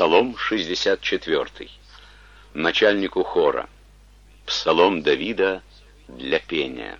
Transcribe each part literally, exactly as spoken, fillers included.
Псалом шестьдесят четвёртый. Начальнику хора. Псалом Давида для пения.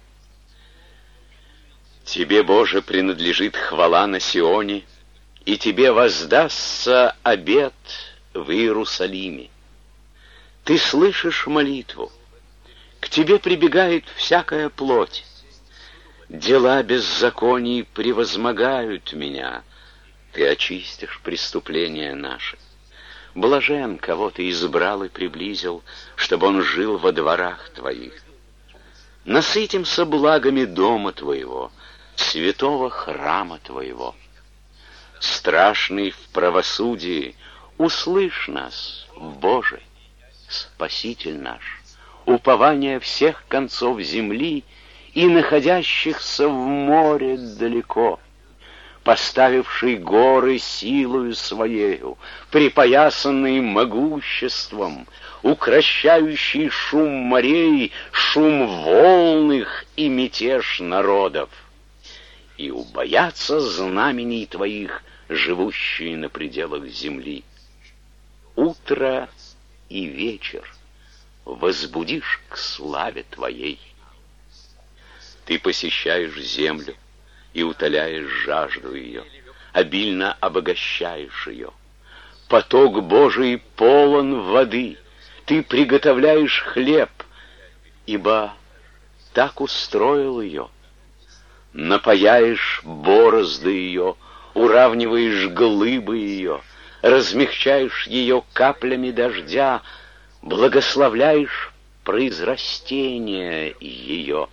Тебе, Боже, принадлежит хвала на Сионе, и Тебе воздастся обет в Иерусалиме. Ты слышишь молитву, к Тебе прибегает всякая плоть. Дела беззаконий превозмогают меня, Ты очистишь преступления наши. Блажен, кого Ты избрал и приблизил, чтобы он жил во дворах Твоих. Насытимся благами дома Твоего, святого храма Твоего. Страшный в правосудии, услышь нас, Боже, Спаситель наш, упование всех концов земли и находящихся в море далеко, поставивший горы силою своею, припоясанный могуществом, укрощающий шум морей, шум волн их и мятеж народов. И убоятся знамений Твоих, живущие на пределах земли. Утро и вечер возбудишь к славе Твоей. Ты посещаешь землю и утоляешь жажду ее, обильно обогащаешь ее. Поток Божий полон воды, Ты приготовляешь хлеб, ибо так устроил ее. Напаяешь борозды ее, уравниваешь глыбы ее, размягчаешь ее каплями дождя, благословляешь произрастение ее.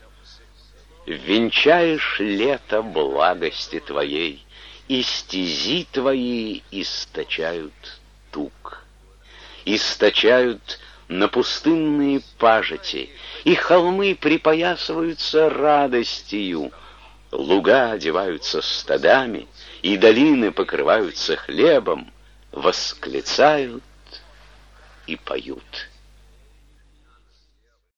Венчаешь лето благости Твоей, и стези Твои источают тук. Источают на пустынные пажити, и холмы припоясываются радостью, луга одеваются стадами, и долины покрываются хлебом, восклицают и поют.